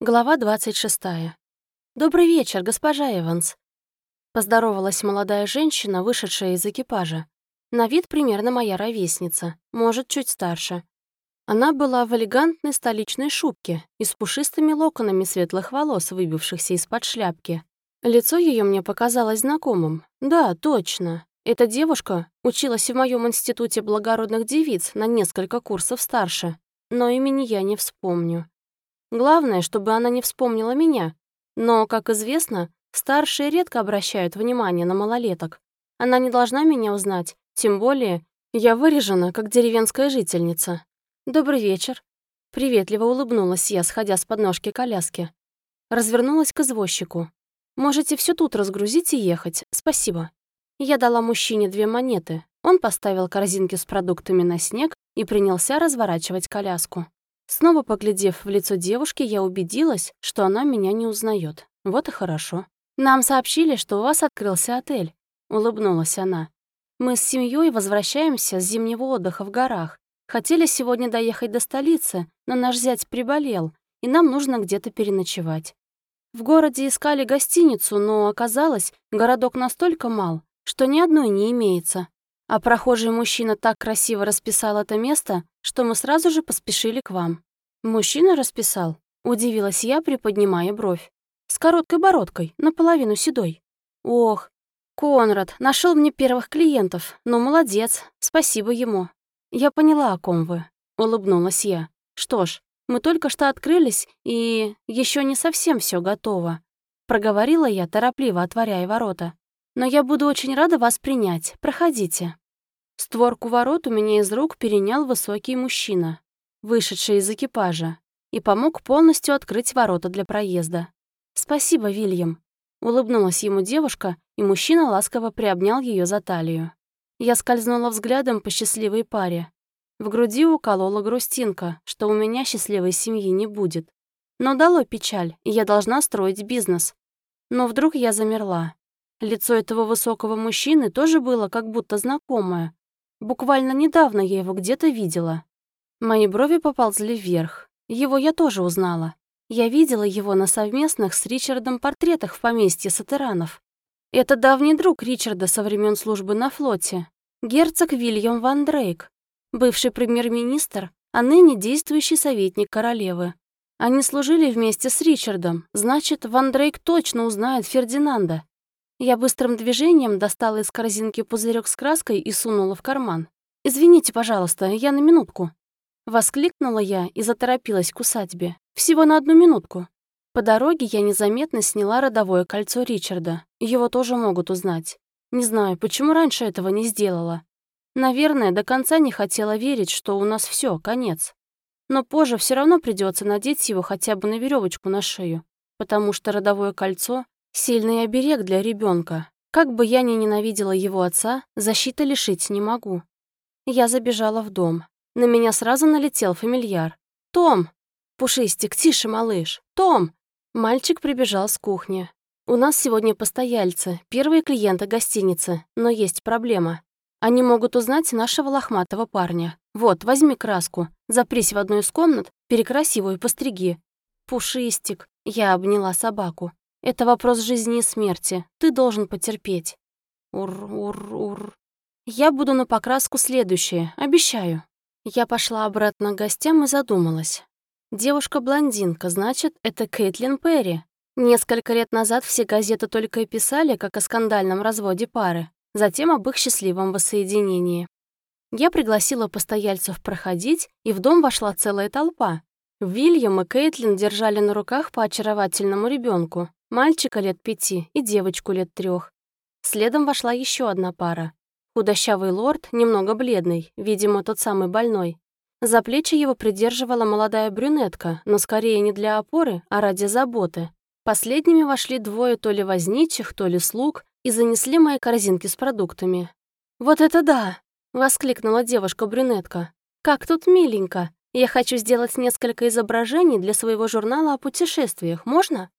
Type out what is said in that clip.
Глава 26. «Добрый вечер, госпожа Эванс», — поздоровалась молодая женщина, вышедшая из экипажа. На вид примерно моя ровесница, может, чуть старше. Она была в элегантной столичной шубке и с пушистыми локонами светлых волос, выбившихся из-под шляпки. Лицо ее мне показалось знакомым. Да, точно. Эта девушка училась в моем институте благородных девиц на несколько курсов старше, но имени я не вспомню. Главное, чтобы она не вспомнила меня. Но, как известно, старшие редко обращают внимание на малолеток. Она не должна меня узнать, тем более я вырежена, как деревенская жительница. «Добрый вечер». Приветливо улыбнулась я, сходя с подножки коляски. Развернулась к извозчику. «Можете все тут разгрузить и ехать, спасибо». Я дала мужчине 2 монеты. Он поставил корзинки с продуктами на снег и принялся разворачивать коляску. Снова поглядев в лицо девушки, я убедилась, что она меня не узнает. Вот и хорошо. «Нам сообщили, что у вас открылся отель», — улыбнулась она. «Мы с семьей возвращаемся с зимнего отдыха в горах. Хотели сегодня доехать до столицы, но наш зять приболел, и нам нужно где-то переночевать. В городе искали гостиницу, но оказалось, городок настолько мал, что ни одной не имеется. А прохожий мужчина так красиво расписал это место, что мы сразу же поспешили к вам». «Мужчина расписал?» — удивилась я, приподнимая бровь. «С короткой бородкой, наполовину седой». «Ох, Конрад нашел мне первых клиентов, ну молодец, спасибо ему». «Я поняла, о ком вы», — улыбнулась я. «Что ж, мы только что открылись, и еще не совсем все готово», — проговорила я, торопливо отворяя ворота. «Но я буду очень рада вас принять. Проходите». Створку ворот у меня из рук перенял высокий мужчина, вышедший из экипажа, и помог полностью открыть ворота для проезда. «Спасибо, Вильям», — улыбнулась ему девушка, и мужчина ласково приобнял ее за талию. Я скользнула взглядом по счастливой паре. В груди уколола грустинка, что у меня счастливой семьи не будет. Но дало печаль, и я должна строить бизнес. Но вдруг я замерла. Лицо этого высокого мужчины тоже было как будто знакомое. Буквально недавно я его где-то видела. Мои брови поползли вверх. Его я тоже узнала. Я видела его на совместных с Ричардом портретах в поместье Сатеранов. Это давний друг Ричарда со времен службы на флоте. Герцог Вильям Ван Дрейк, бывший премьер-министр, а ныне действующий советник королевы. Они служили вместе с Ричардом, значит, Ван Дрейк точно узнает Фердинанда. Я быстрым движением достала из корзинки пузырек с краской и сунула в карман. «Извините, пожалуйста, я на минутку». Воскликнула я и заторопилась к усадьбе. Всего на 1 минутку. По дороге я незаметно сняла родовое кольцо Ричарда. Его тоже могут узнать. Не знаю, почему раньше этого не сделала. Наверное, до конца не хотела верить, что у нас все, конец. Но позже все равно придется надеть его хотя бы на веревочку на шею, потому что родовое кольцо — сильный оберег для ребенка. Как бы я ни ненавидела его отца, защиты лишить не могу. Я забежала в дом. На меня сразу налетел фамильяр. «Том!» «Пушистик, тише, малыш! Том!» Мальчик прибежал с кухни. «У нас сегодня постояльцы, первые клиенты гостиницы, но есть проблема. Они могут узнать нашего лохматого парня. Вот, возьми краску, запрись в одну из комнат, перекрась его и постриги». «Пушистик!» Я обняла собаку. «Это вопрос жизни и смерти. Ты должен потерпеть». «Ур-ур-ур». «Я буду на покраску следующее, обещаю». Я пошла обратно к гостям и задумалась. Девушка-блондинка, значит, это Кэтлин Перри. Несколько лет назад все газеты только и писали, как о скандальном разводе пары, затем об их счастливом воссоединении. Я пригласила постояльцев проходить, и в дом вошла целая толпа. Вильям и Кэтлин держали на руках по очаровательному ребенку, мальчика лет 5 и девочку лет 3. Следом вошла еще одна пара. Худощавый лорд, немного бледный, видимо, тот самый больной. За плечи его придерживала молодая брюнетка, но скорее не для опоры, а ради заботы. Последними вошли 2 то ли возничих, то ли слуг и занесли мои корзинки с продуктами. «Вот это да!» — воскликнула девушка-брюнетка. «Как тут миленько! Я хочу сделать несколько изображений для своего журнала о путешествиях, можно?»